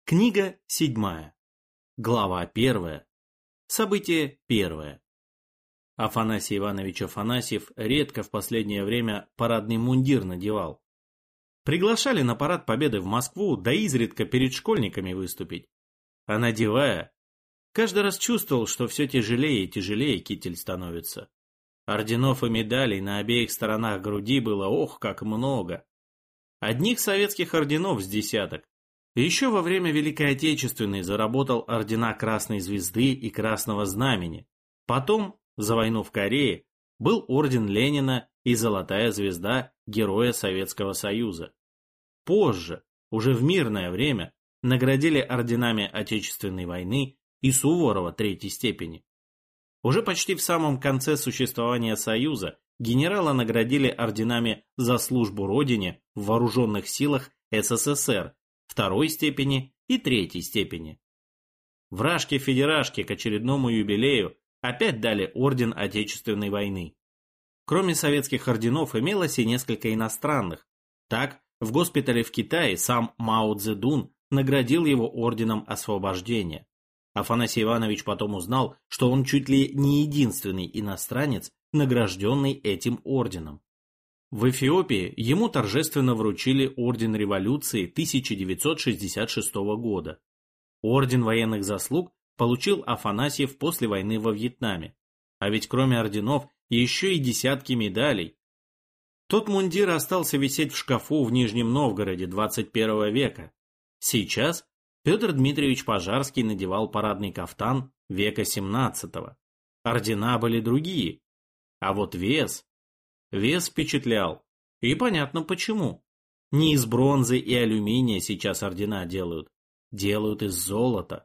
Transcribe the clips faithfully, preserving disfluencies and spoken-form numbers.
Книга седьмая. Глава первая. Событие первое. Афанасий Иванович Афанасьев редко в последнее время парадный мундир надевал. Приглашали на парад Победы в Москву, да изредка перед школьниками выступить. А надевая, каждый раз чувствовал, что все тяжелее и тяжелее китель становится. Орденов и медалей на обеих сторонах груди было ох, как много. Одних советских орденов с десяток. Еще во время Великой Отечественной заработал ордена Красной Звезды и Красного Знамени. Потом, за войну в Корее, был орден Ленина и Золотая Звезда Героя Советского Союза. Позже, уже в мирное время, наградили орденами Отечественной войны и Суворова третьей степени. Уже почти в самом конце существования Союза генерала наградили орденами за службу Родине в Вооруженных силах СССР второй степени и третьей степени. Вражки-федерашки к очередному юбилею опять дали орден Отечественной войны. Кроме советских орденов имелось и несколько иностранных. Так, в госпитале в Китае сам Мао Цзэдун наградил его орденом освобождения. Афанасий Иванович потом узнал, что он чуть ли не единственный иностранец, награжденный этим орденом. В Эфиопии ему торжественно вручили Орден Революции тысяча девятьсот шестьдесят шестого года. Орден военных заслуг получил Афанасьев после войны во Вьетнаме. А ведь кроме орденов еще и десятки медалей. Тот мундир остался висеть в шкафу в Нижнем Новгороде двадцать первого века. Сейчас Петр Дмитриевич Пожарский надевал парадный кафтан века семнадцатого. Ордена были другие. А вот вес... Вес впечатлял. И понятно почему. Не из бронзы и алюминия сейчас ордена делают. Делают из золота.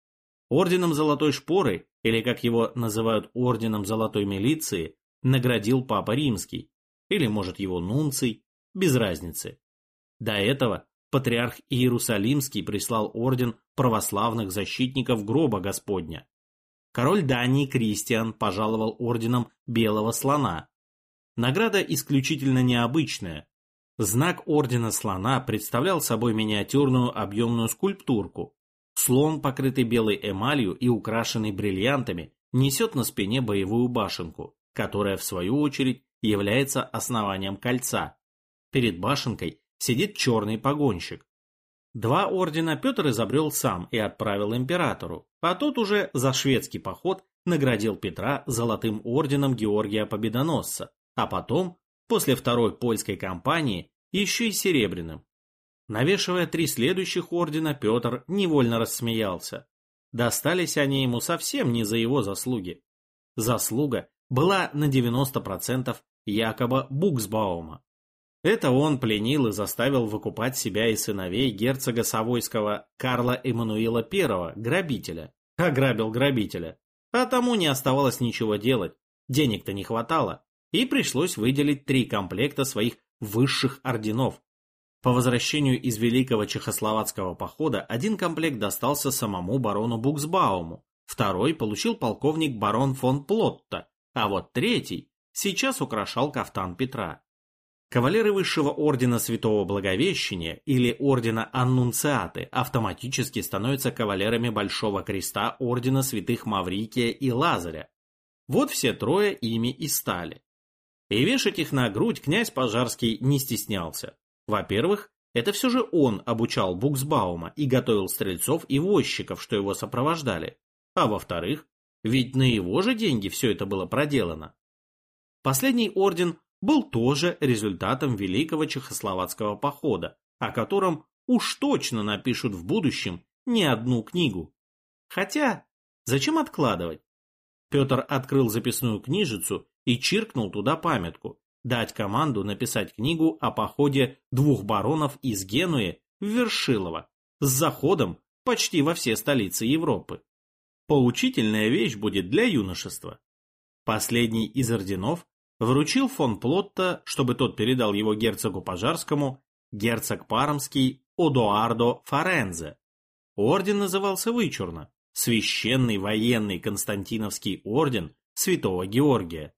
Орденом Золотой Шпоры, или как его называют орденом Золотой Милиции, наградил Папа Римский. Или, может, его нунций. Без разницы. До этого патриарх Иерусалимский прислал орден православных защитников гроба Господня. Король Дании Кристиан пожаловал орденом Белого Слона. Награда исключительно необычная. Знак ордена слона представлял собой миниатюрную объемную скульптурку. Слон, покрытый белой эмалью и украшенный бриллиантами, несет на спине боевую башенку, которая, в свою очередь, является основанием кольца. Перед башенкой сидит черный погонщик. Два ордена Петр изобрел сам и отправил императору, а тот уже за шведский поход наградил Петра золотым орденом Георгия Победоносца, а потом, после второй польской кампании, еще и серебряным. Навешивая три следующих ордена, Петр невольно рассмеялся. Достались они ему совсем не за его заслуги. Заслуга была на девяносто процентов Якоба Буксбаума. Это он пленил и заставил выкупать себя и сыновей герцога Савойского Карла Эммануила Первого, грабителя. Ограбил грабителя. А тому не оставалось ничего делать, денег-то не хватало, и пришлось выделить три комплекта своих высших орденов. По возвращению из Великого Чехословацкого похода один комплект достался самому барону Буксбауму, второй получил полковник барон фон Плотта, а вот третий сейчас украшал кафтан Петра. Кавалеры высшего ордена Святого Благовещения или ордена Аннунциаты автоматически становятся кавалерами Большого Креста ордена святых Маврикия и Лазаря. Вот все трое ими и стали. И вешать их на грудь князь Пожарский не стеснялся. Во-первых, это все же он обучал Буксбаума и готовил стрельцов и возчиков, что его сопровождали. А во-вторых, ведь на его же деньги все это было проделано. Последний орден был тоже результатом Великого Чехословацкого похода, о котором уж точно напишут в будущем не одну книгу. Хотя, зачем откладывать? Петр открыл записную книжицу и чиркнул туда памятку, дать команду написать книгу о походе двух баронов из Генуи в Вершилово с заходом почти во все столицы Европы. Поучительная вещь будет для юношества. Последний из орденов вручил фон Плотта, чтобы тот передал его герцогу Пожарскому, герцог Пармский Одуардо Форензе. Орден назывался вычурно – Священный военный Константиновский орден Святого Георгия.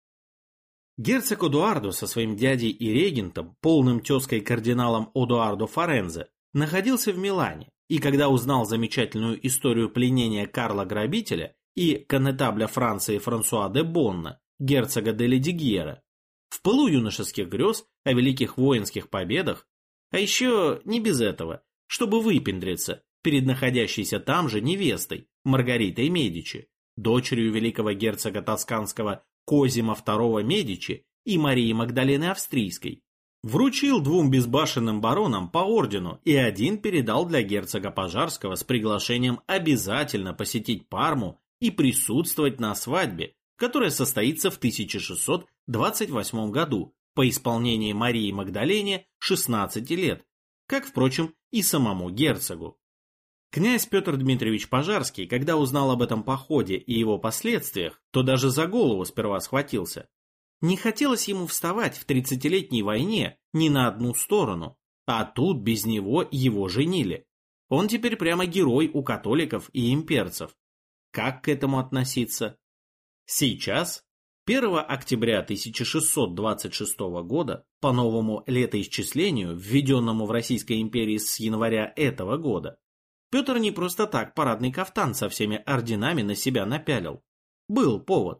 Герцог Одуардо со своим дядей и регентом, полным тезкой кардиналом Одуардо Форензе, находился в Милане, и когда узнал замечательную историю пленения Карла Грабителя и коннетабля Франции Франсуа де Бонна, герцога де Ледигьера, в пылу юношеских грез о великих воинских победах, а еще не без этого, чтобы выпендриться перед находящейся там же невестой Маргаритой Медичи, дочерью великого герцога тосканского Козима второго Медичи и Марии Магдалены Австрийской, вручил двум безбашенным баронам по ордену и один передал для герцога Пожарского с приглашением обязательно посетить Парму и присутствовать на свадьбе, которая состоится в тысяча шестьсот двадцать восьмом году по исполнении Марии Магдалене шестнадцати лет, как, впрочем, и самому герцогу. Князь Петр Дмитриевич Пожарский, когда узнал об этом походе и его последствиях, то даже за голову сперва схватился. Не хотелось ему вставать в тридцатилетней войне ни на одну сторону, а тут без него его женили. Он теперь прямо герой у католиков и имперцев. Как к этому относиться? Сейчас, первого октября тысяча шестьсот двадцать шестого года, по новому летоисчислению, введенному в Российской империи с января этого года, Петр не просто так парадный кафтан со всеми орденами на себя напялил. Был повод.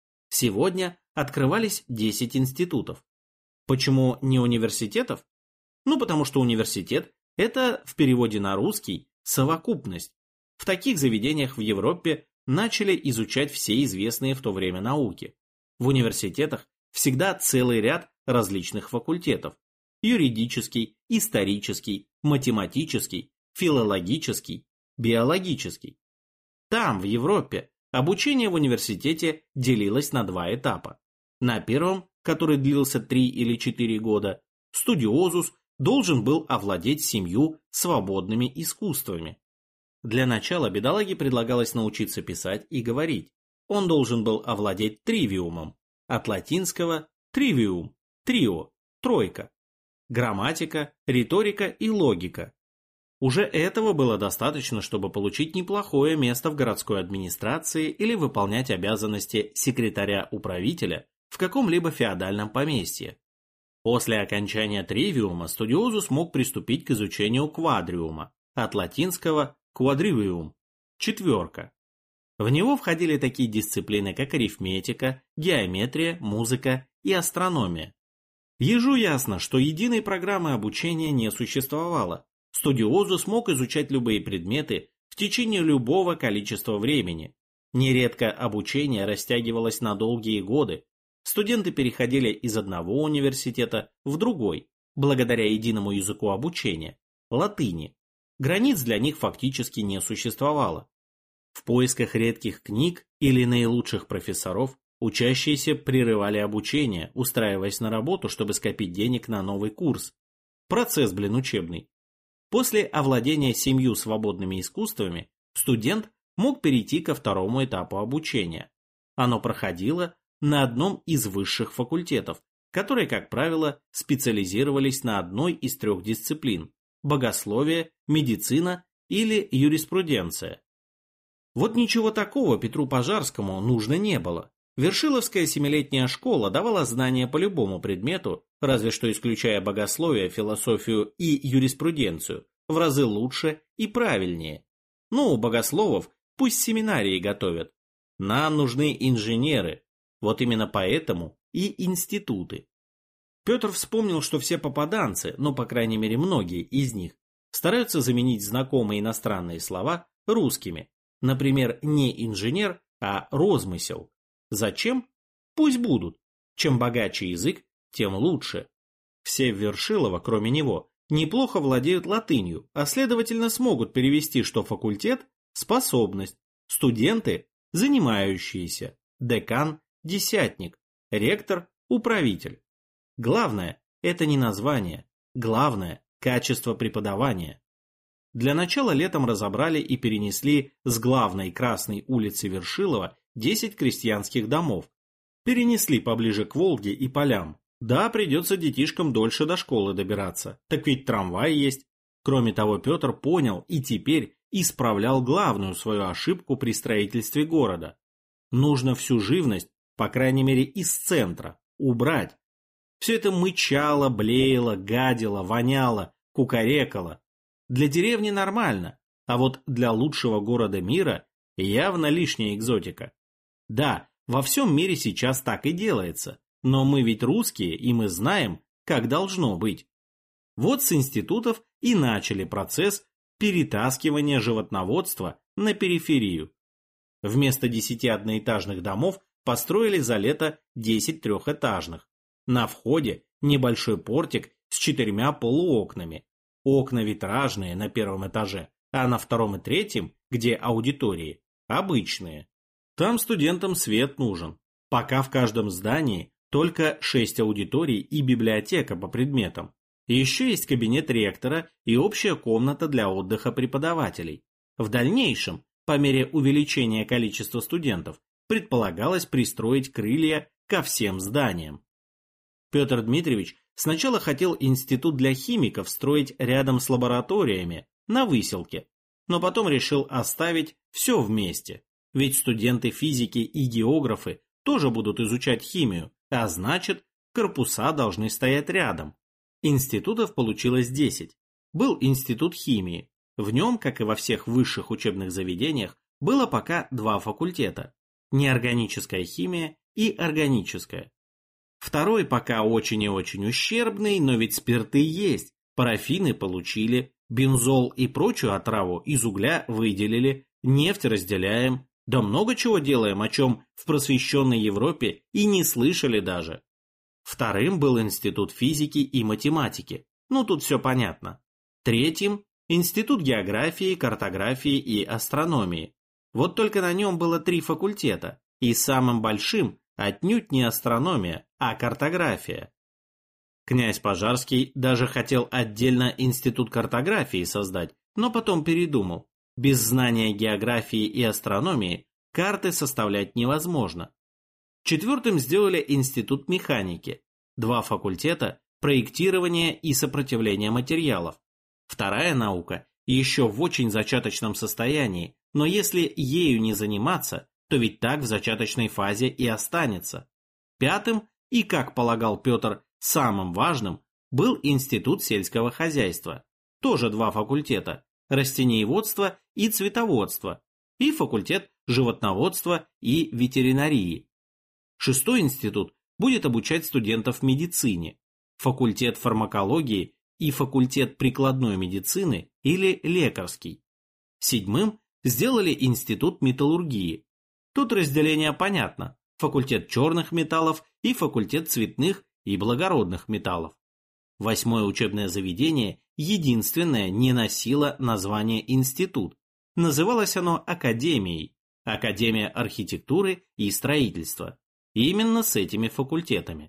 Сегодня открывались десять институтов. Почему не университетов? Ну, потому что университет – это, в переводе на русский, совокупность. В таких заведениях в Европе начали изучать все известные в то время науки. В университетах всегда целый ряд различных факультетов. Юридический, исторический, математический, филологический, биологический. Там, в Европе, обучение в университете делилось на два этапа. На первом, который длился три или четыре года, студиозус должен был овладеть семью свободными искусствами. Для начала бедолаге предлагалось научиться писать и говорить. Он должен был овладеть тривиумом, от латинского тривиум, трио, тройка, грамматика, риторика и логика. Уже этого было достаточно, чтобы получить неплохое место в городской администрации или выполнять обязанности секретаря-управителя в каком-либо феодальном поместье. После окончания тривиума студиозус мог приступить к изучению квадриума, от латинского quadrivium, четверка. В него входили такие дисциплины, как арифметика, геометрия, музыка и астрономия. Ежу ясно, что единой программы обучения не существовало. Студиозус мог изучать любые предметы в течение любого количества времени. Нередко обучение растягивалось на долгие годы. Студенты переходили из одного университета в другой, благодаря единому языку обучения – латыни. Границ для них фактически не существовало. В поисках редких книг или наилучших профессоров учащиеся прерывали обучение, устраиваясь на работу, чтобы скопить денег на новый курс. Процесс, блин, учебный. После овладения семью свободными искусствами студент мог перейти ко второму этапу обучения. Оно проходило на одном из высших факультетов, которые, как правило, специализировались на одной из трех дисциплин – богословие, медицина или юриспруденция. Вот ничего такого Петру Пожарскому нужно не было. Вершиловская семилетняя школа давала знания по любому предмету, разве что исключая богословие, философию и юриспруденцию, в разы лучше и правильнее. Ну, богословов пусть семинарии готовят. Нам нужны инженеры, вот именно поэтому и институты. Петр вспомнил, что все попаданцы, ну, по крайней мере, многие из них, стараются заменить знакомые иностранные слова русскими. Например, не инженер, а розмысел. Зачем? Пусть будут. Чем богаче язык, тем лучше. Все в Вершилово, кроме него, неплохо владеют латынью, а следовательно смогут перевести, что факультет – способность, студенты – занимающиеся, декан – десятник, ректор – управитель. Главное – это не название, главное – качество преподавания. Для начала летом разобрали и перенесли с главной Красной улицы Вершилова десять крестьянских домов. Перенесли поближе к Волге и полям. Да, придется детишкам дольше до школы добираться, так ведь трамвай есть. Кроме того, Петр понял и теперь исправлял главную свою ошибку при строительстве города. Нужно всю живность, по крайней мере из центра, убрать. Все это мычало, блеяло, гадило, воняло, кукарекало. Для деревни нормально, а вот для лучшего города мира явно лишняя экзотика. Да, во всем мире сейчас так и делается, но мы ведь русские, и мы знаем, как должно быть. Вот с институтов и начали процесс перетаскивания животноводства на периферию. Вместо десяти одноэтажных домов построили за лето десять трехэтажных. На входе небольшой портик с четырьмя полуокнами. Окна витражные на первом этаже, а на втором и третьем, где аудитории, обычные. Там студентам свет нужен. Пока в каждом здании только шесть аудиторий и библиотека по предметам. Еще есть кабинет ректора и общая комната для отдыха преподавателей. В дальнейшем, по мере увеличения количества студентов, предполагалось пристроить крылья ко всем зданиям. Петр Дмитриевич сначала хотел институт для химиков строить рядом с лабораториями, на Выселке, но потом решил оставить все вместе, ведь студенты физики и географы тоже будут изучать химию, а значит, корпуса должны стоять рядом. Институтов получилось десять. Был институт химии. В нем, как и во всех высших учебных заведениях, было пока два факультета – неорганическая химия и органическая. Второй пока очень и очень ущербный, но ведь спирты есть, парафины получили, бензол и прочую отраву из угля выделили, нефть разделяем, да много чего делаем, о чем в просвещенной Европе и не слышали даже. Вторым был институт физики и математики, ну тут все понятно. Третьим – институт географии, картографии и астрономии. Вот только на нем было три факультета, и самым большим отнюдь не астрономия, а картография. Князь Пожарский даже хотел отдельно институт картографии создать, но потом передумал. Без знания географии и астрономии карты составлять невозможно. Четвертым сделали институт механики, два факультета – проектирование и сопротивление материалов. Вторая наука еще в очень зачаточном состоянии, но если ею не заниматься, то ведь так в зачаточной фазе и останется. Пятым, и, как полагал Петр, самым важным, был институт сельского хозяйства, тоже два факультета – растениеводство и цветоводство, и факультет животноводства и ветеринарии. Шестой институт будет обучать студентов медицине, факультет фармакологии и факультет прикладной медицины или лекарский. Седьмым сделали институт металлургии. Тут разделение понятно – факультет черных металлов и факультет цветных и благородных металлов. Восьмое учебное заведение единственное не носило название институт. Называлось оно Академией, Академия архитектуры и строительства. Именно с этими факультетами.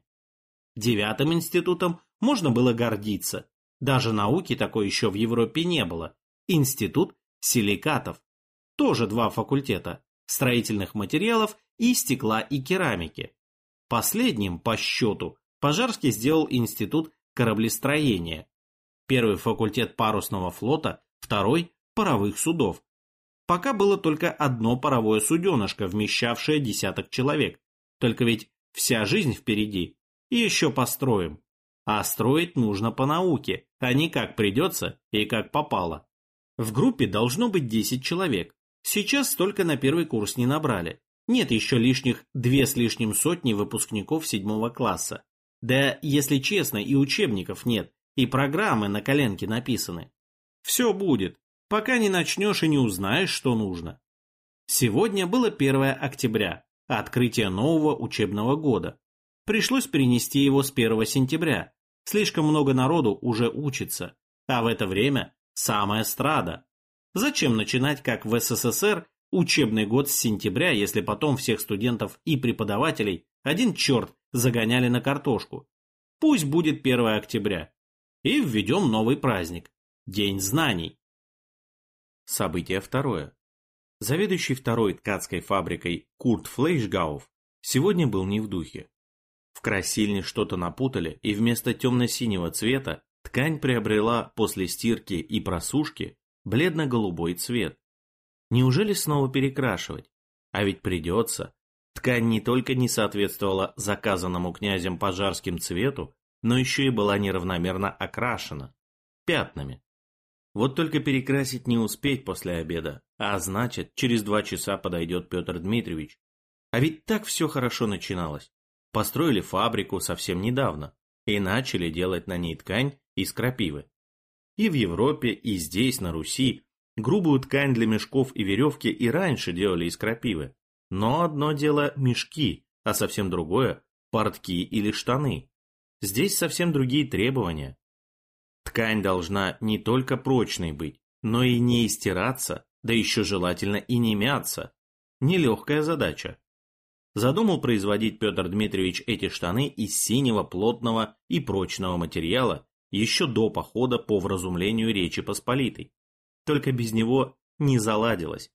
Девятым институтом можно было гордиться. Даже науки такой еще в Европе не было. Институт силикатов. Тоже два факультета – строительных материалов и стекла и керамики. Последним, по счету, Пожарский сделал институт кораблестроения. Первый факультет парусного флота, второй – паровых судов. Пока было только одно паровое суденышко, вмещавшее десяток человек. Только ведь вся жизнь впереди, и еще построим. А строить нужно по науке, а не как придется и как попало. В группе должно быть десять человек. Сейчас столько на первый курс не набрали. Нет еще лишних две с лишним сотни выпускников седьмого класса. Да, если честно, и учебников нет, и программы на коленке написаны. Все будет, пока не начнешь и не узнаешь, что нужно. Сегодня было первое октября, открытие нового учебного года. Пришлось перенести его с первого сентября. Слишком много народу уже учится, а в это время самая страда. Зачем начинать, как в СССР, учебный год с сентября, если потом всех студентов и преподавателей один черт загоняли на картошку? Пусть будет первое октября. И введем новый праздник – День знаний. Событие второе. Заведующий второй ткацкой фабрикой Курт Флейшгауф сегодня был не в духе. В красильне что-то напутали, и вместо темно-синего цвета ткань приобрела после стирки и просушки бледно-голубой цвет. Неужели снова перекрашивать? А ведь придется. Ткань не только не соответствовала заказанному князем Пожарским цвету, но еще и была неравномерно окрашена. Пятнами. Вот только перекрасить не успеть после обеда, а значит, через два часа подойдет Петр Дмитриевич. А ведь так все хорошо начиналось. Построили фабрику совсем недавно и начали делать на ней ткань из крапивы. И в Европе, и здесь, на Руси, грубую ткань для мешков и веревки и раньше делали из крапивы. Но одно дело мешки, а совсем другое – портки или штаны. Здесь совсем другие требования. Ткань должна не только прочной быть, но и не истираться, да еще желательно и не мяться. Нелегкая задача. Задумал производить Петр Дмитриевич эти штаны из синего плотного и прочного материала еще до похода по вразумлению Речи Посполитой. Только без него не заладилось.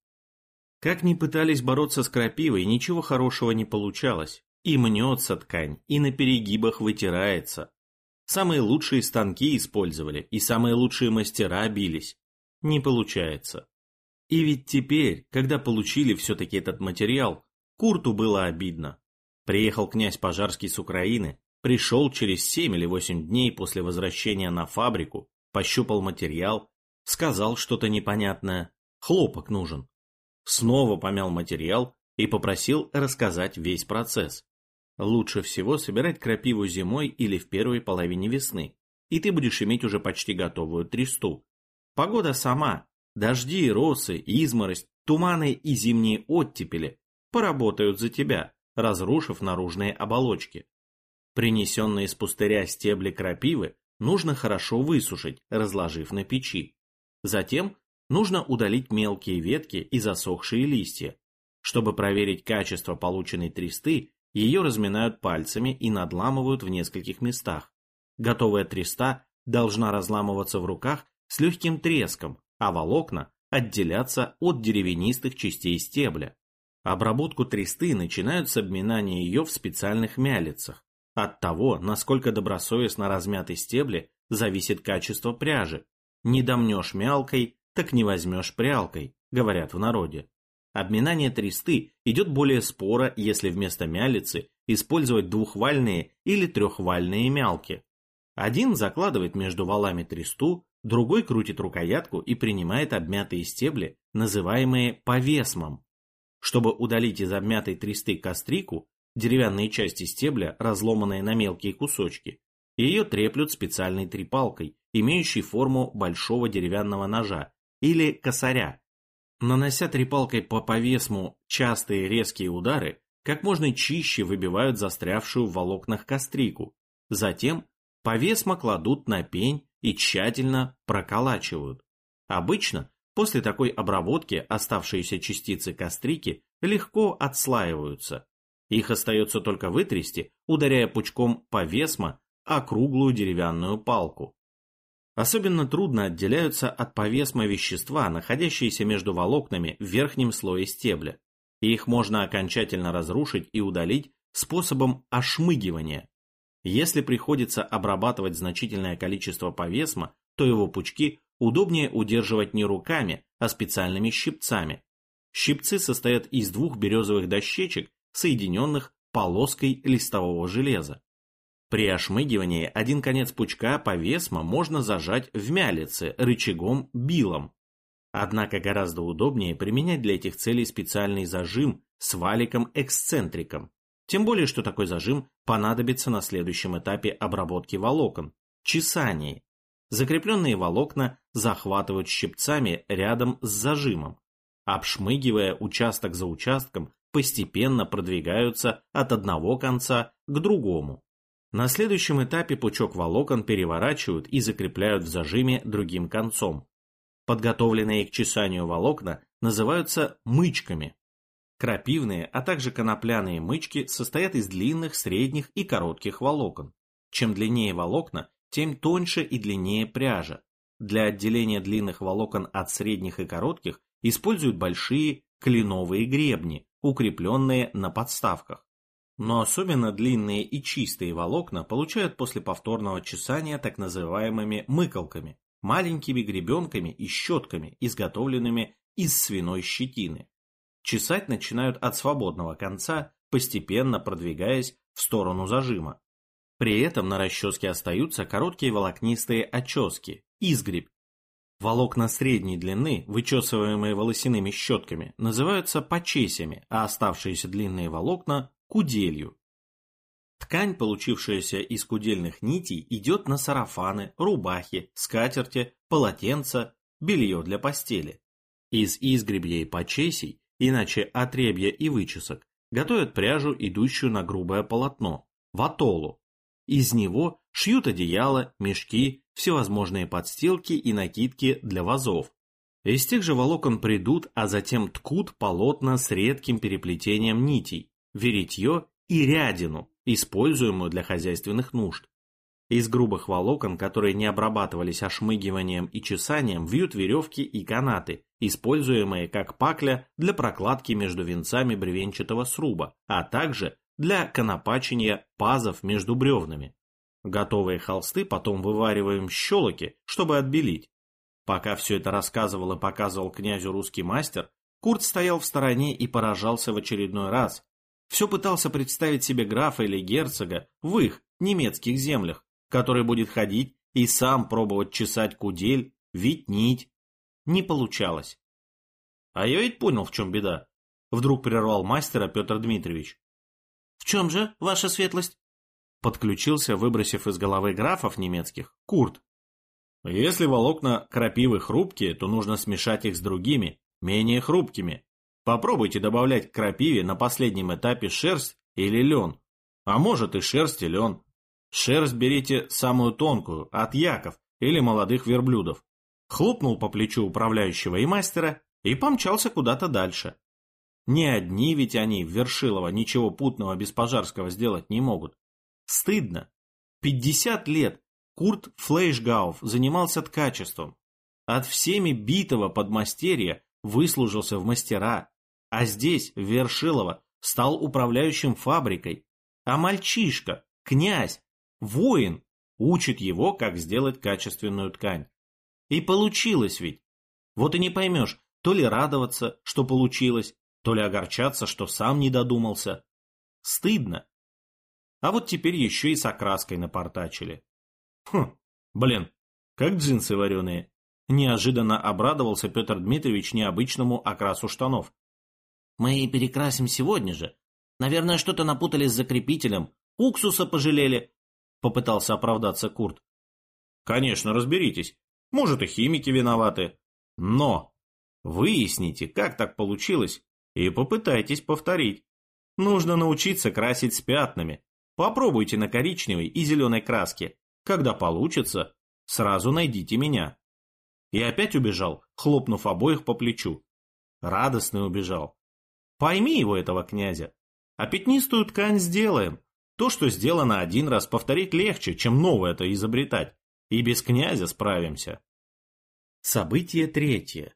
Как ни пытались бороться с крапивой, ничего хорошего не получалось. И мнется ткань, и на перегибах вытирается. Самые лучшие станки использовали, и самые лучшие мастера бились. Не получается. И ведь теперь, когда получили все-таки этот материал, Курту было обидно. Приехал князь Пожарский с Украины, пришел через семь или восемь дней после возвращения на фабрику, пощупал материал, сказал что-то непонятное, хлопок нужен. Снова помял материал и попросил рассказать весь процесс. Лучше всего собирать крапиву зимой или в первой половине весны, и ты будешь иметь уже почти готовую тресту. Погода сама, дожди, росы, изморозь, туманы и зимние оттепели поработают за тебя, разрушив наружные оболочки. Принесенные из пустыря стебли крапивы нужно хорошо высушить, разложив на печи. Затем нужно удалить мелкие ветки и засохшие листья. Чтобы проверить качество полученной тресты, ее разминают пальцами и надламывают в нескольких местах. Готовая треста должна разламываться в руках с легким треском, а волокна отделяться от деревянистых частей стебля. Обработку тресты начинают с обминания ее в специальных мялицах. От того, насколько добросовестно размяты стебли, зависит качество пряжи. Не домнешь мялкой, так не возьмешь прялкой, говорят в народе. Обминание тресты идет более споро, если вместо мялицы использовать двухвальные или трехвальные мялки. Один закладывает между валами тресту, другой крутит рукоятку и принимает обмятые стебли, называемые повесмом. Чтобы удалить из обмятой тресты кострику, деревянные части стебля, разломанные на мелкие кусочки, ее треплют специальной трепалкой, имеющей форму большого деревянного ножа или косаря. Нанося трепалкой по повесму частые резкие удары, как можно чище выбивают застрявшую в волокнах кострику. Затем повесма кладут на пень и тщательно проколачивают. Обычно после такой обработки оставшиеся частицы кострики легко отслаиваются. Их остается только вытрясти, ударяя пучком повесма о круглую деревянную палку. Особенно трудно отделяются от повесма вещества, находящиеся между волокнами в верхнем слое стебля. И их можно окончательно разрушить и удалить способом ошмыгивания. Если приходится обрабатывать значительное количество повесма, то его пучки удобнее удерживать не руками, а специальными щипцами. Щипцы состоят из двух березовых дощечек, соединенных полоской листового железа. При ошмыгивании один конец пучка повесма можно зажать в мялице рычагом-билом. Однако гораздо удобнее применять для этих целей специальный зажим с валиком-эксцентриком. Тем более, что такой зажим понадобится на следующем этапе обработки волокон – чесании. Закрепленные волокна захватывают щипцами рядом с зажимом. Обшмыгивая участок за участком, постепенно продвигаются от одного конца к другому. На следующем этапе пучок волокон переворачивают и закрепляют в зажиме другим концом. Подготовленные к чесанию волокна называются мычками. Крапивные, а также конопляные мычки состоят из длинных, средних и коротких волокон. Чем длиннее волокна, тем тоньше и длиннее пряжа. Для отделения длинных волокон от средних и коротких используют большие кленовые гребни, укрепленные на подставках. Но особенно длинные и чистые волокна получают после повторного чесания так называемыми мыкалками, маленькими гребенками и щетками, изготовленными из свиной щетины. Чесать начинают от свободного конца, постепенно продвигаясь в сторону зажима. При этом на расческе остаются короткие волокнистые очески, изгребь. Волокна средней длины, вычесываемые волосяными щетками, называются почесями, а оставшиеся длинные волокна – куделью. Ткань, получившаяся из кудельных нитей, идет на сарафаны, рубахи, скатерти, полотенца, белье для постели. Из изгребья и почесей, иначе отребья и вычесок, готовят пряжу, идущую на грубое полотно – ватолу. Из него шьют одеяла, мешки, всевозможные подстилки и накидки для вазов. Из тех же волокон придут, а затем ткут полотна с редким переплетением нитей, веретье и рядину, используемую для хозяйственных нужд. Из грубых волокон, которые не обрабатывались ошмыгиванием и чесанием, вьют веревки и канаты, используемые как пакля для прокладки между венцами бревенчатого сруба, а также для конопачения пазов между бревнами. Готовые холсты потом вывариваем в щелоки, чтобы отбелить. Пока все это рассказывал и показывал князю русский мастер, Курт стоял в стороне и поражался в очередной раз. Все пытался представить себе графа или герцога в их немецких землях, который будет ходить и сам пробовать чесать кудель, вить нить. Не получалось. А я ведь понял, в чем беда. Вдруг прервал мастера Петр Дмитриевич. В чем же, ваша светлость? Подключился, выбросив из головы графов немецких, Курт. Если волокна крапивы хрупкие, то нужно смешать их с другими, менее хрупкими. Попробуйте добавлять к крапиве на последнем этапе шерсть или лен, а может и шерсть и лен. Шерсть берите самую тонкую, от яков или молодых верблюдов. Хлопнул по плечу управляющего и мастера и помчался куда-то дальше. Не одни ведь они в Вершилово ничего путного без Пожарского сделать не могут. Стыдно. Пятьдесят лет Курт Флейшгауф занимался ткачеством. От всеми битого подмастерья выслужился в мастера, а здесь, в Вершилово, стал управляющим фабрикой. А мальчишка, князь, воин, учит его, как сделать качественную ткань. И получилось ведь. Вот и не поймешь, то ли радоваться, что получилось, то ли огорчаться, что сам не додумался. Стыдно. А вот теперь еще и с окраской напортачили. Хм, блин, как джинсы вареные. Неожиданно обрадовался Петр Дмитриевич необычному окрасу штанов. Мы перекрасим сегодня же. Наверное, что-то напутали с закрепителем. Уксуса пожалели. Попытался оправдаться Курт. Конечно, разберитесь. Может, и химики виноваты. Но выясните, как так получилось, и попытайтесь повторить. Нужно научиться красить с пятнами. Попробуйте на коричневой и зеленой краске. Когда получится, сразу найдите меня. И опять убежал, хлопнув обоих по плечу. Радостный убежал. Пойми его, этого князя. А пятнистую ткань сделаем. То, что сделано один раз, повторить легче, чем новое-то изобретать. И без князя справимся. Событие третье.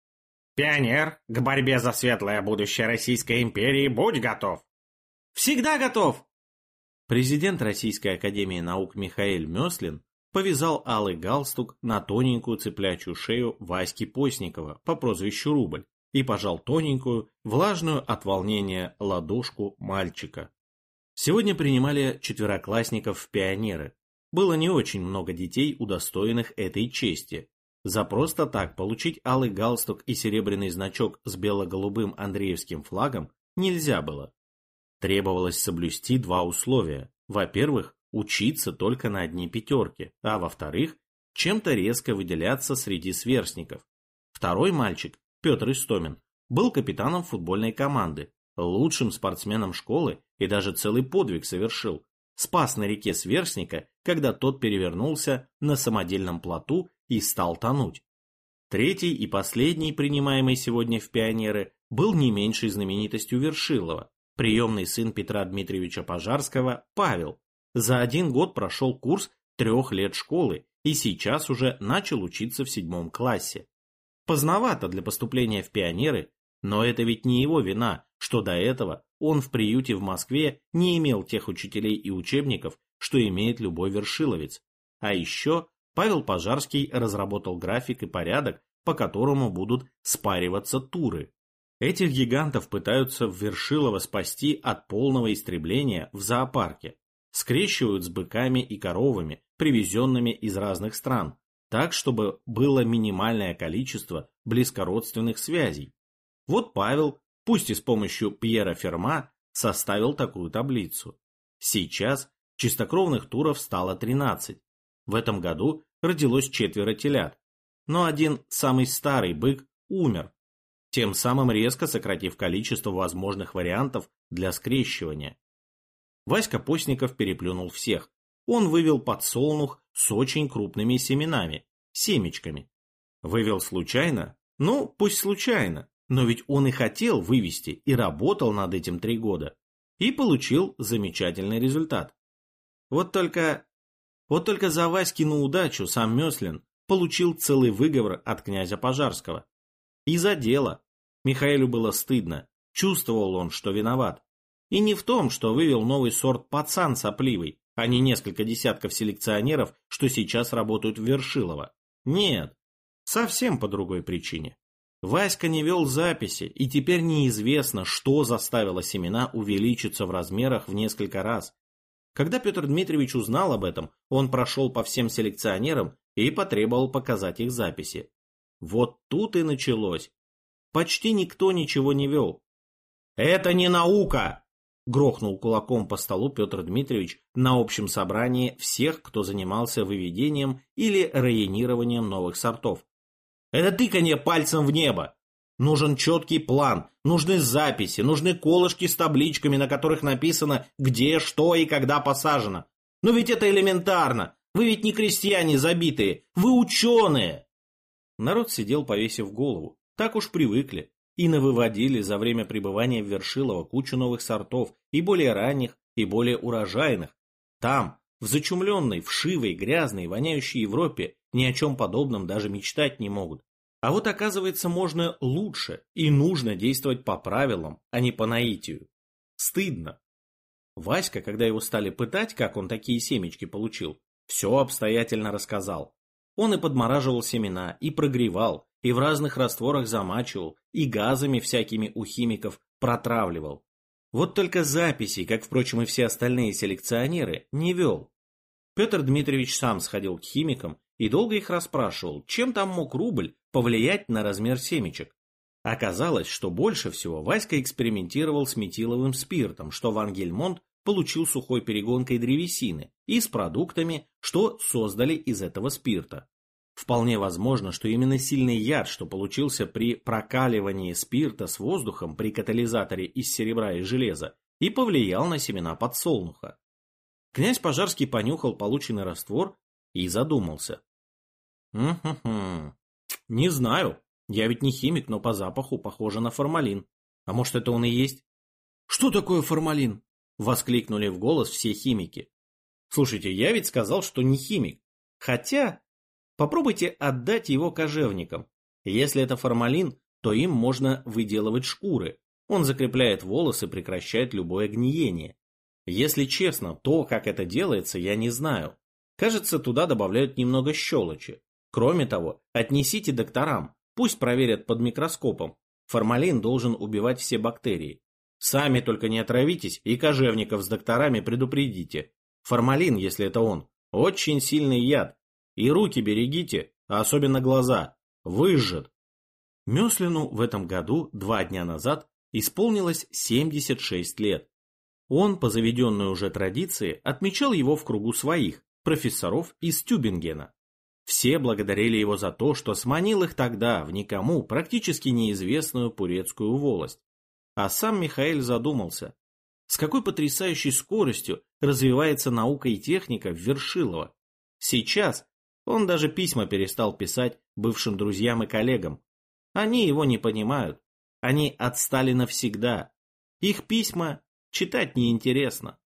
Пионер, к борьбе за светлое будущее Российской империи будь готов. Всегда готов. Президент Российской академии наук Михаэль Мёслин повязал алый галстук на тоненькую цыплячью шею Васьки Постникова по прозвищу Рубль и пожал тоненькую, влажную от волнения ладошку мальчика. Сегодня принимали четвероклассников в пионеры. Было не очень много детей, удостоенных этой чести. За просто так получить алый галстук и серебряный значок с бело-голубым Андреевским флагом нельзя было. Требовалось соблюсти два условия. Во-первых, учиться только на одни пятерки, а во-вторых, чем-то резко выделяться среди сверстников. Второй мальчик, Петр Истомин, был капитаном футбольной команды, лучшим спортсменом школы и даже целый подвиг совершил. Спас на реке сверстника, когда тот перевернулся на самодельном плоту и стал тонуть. Третий и последний, принимаемый сегодня в пионеры, был не меньшей знаменитостью Вершилова. Приемный сын Петра Дмитриевича Пожарского, Павел, за один год прошел курс трех лет школы и сейчас уже начал учиться в седьмом классе. Поздновато для поступления в пионеры, но это ведь не его вина, что до этого он в приюте в Москве не имел тех учителей и учебников, что имеет любой вершиловец. А еще Павел Пожарский разработал график и порядок, по которому будут спариваться туры. Этих гигантов пытаются в Вершилово спасти от полного истребления в зоопарке. Скрещивают с быками и коровами, привезенными из разных стран. так, чтобы было минимальное количество близкородственных связей. Вот Павел, пусть и с помощью Пьера Ферма, составил такую таблицу. Сейчас чистокровных туров стало тринадцать. В этом году родилось четверо телят, но один самый старый бык умер, тем самым резко сократив количество возможных вариантов для скрещивания. Васька Постников переплюнул всех. Он вывел подсолнух с очень крупными семенами, семечками. Вывел случайно? Ну, пусть случайно, но ведь он и хотел вывести, и работал над этим три года. И получил замечательный результат. Вот только... Вот только за Васькину удачу сам Мёслин получил целый выговор от князя Пожарского. И за дело. Михаэлю было стыдно, чувствовал он, что виноват. И не в том, что вывел новый сорт пацан сопливый, а не несколько десятков селекционеров, что сейчас работают в Вершилово. Нет, совсем по другой причине. Васька не вел записи, и теперь неизвестно, что заставило семена увеличиться в размерах в несколько раз. Когда Петр Дмитриевич узнал об этом, он прошел по всем селекционерам и потребовал показать их записи. Вот тут и началось. Почти никто ничего не вел. «Это не наука!» — грохнул кулаком по столу Петр Дмитриевич на общем собрании всех, кто занимался выведением или районированием новых сортов. «Это тыканье пальцем в небо! Нужен четкий план, нужны записи, нужны колышки с табличками, на которых написано, где, что и когда посажено. Но ведь это элементарно! Вы ведь не крестьяне забитые, вы ученые!» Народ сидел, повесив голову. Так уж привыкли. И навыводили за время пребывания в Вершилово кучу новых сортов, и более ранних, и более урожайных. Там, в зачумленной, вшивой, грязной, воняющей Европе, ни о чем подобном даже мечтать не могут. А вот оказывается, можно лучше, и нужно действовать по правилам, а не по наитию. Стыдно. Васька, когда его стали пытать, как он такие семечки получил, все обстоятельно рассказал. Он и подмораживал семена, и прогревал, и в разных растворах замачивал, и газами всякими у химиков протравливал. Вот только записей, как, впрочем, и все остальные селекционеры, не вел. Петр Дмитриевич сам сходил к химикам и долго их расспрашивал, чем там мог рубль повлиять на размер семечек. Оказалось, что больше всего Васька экспериментировал с метиловым спиртом, что Ван Гельмонт получил сухой перегонкой древесины, и с продуктами, что создали из этого спирта. Вполне возможно, что именно сильный яд, что получился при прокаливании спирта с воздухом при катализаторе из серебра и железа, и повлиял на семена подсолнуха. Князь Пожарский понюхал полученный раствор и задумался. «Угу-ху, не знаю, я ведь не химик, но по запаху похоже на формалин. А может, это он и есть?» «Что такое формалин?» — воскликнули в голос все химики. «Слушайте, я ведь сказал, что не химик. Хотя... Попробуйте отдать его кожевникам. Если это формалин, то им можно выделывать шкуры. Он закрепляет волосы, прекращает любое гниение. Если честно, то, как это делается, я не знаю. Кажется, туда добавляют немного щелочи. Кроме того, отнесите докторам, пусть проверят под микроскопом. Формалин должен убивать все бактерии. Сами только не отравитесь и кожевников с докторами предупредите. Формалин, если это он, очень сильный яд. И руки берегите, а особенно глаза. Выжжет. Мёслину в этом году, два дня назад, исполнилось семьдесят шесть лет. Он, по заведенной уже традиции, отмечал его в кругу своих, профессоров из Тюбингена. Все благодарили его за то, что сманил их тогда в никому практически неизвестную Пурецкую волость. А сам Михаэль задумался, с какой потрясающей скоростью развивается наука и техника в Вершилово. Сейчас он даже письма перестал писать бывшим друзьям и коллегам. Они его не понимают. Они отстали навсегда. Их письма читать неинтересно.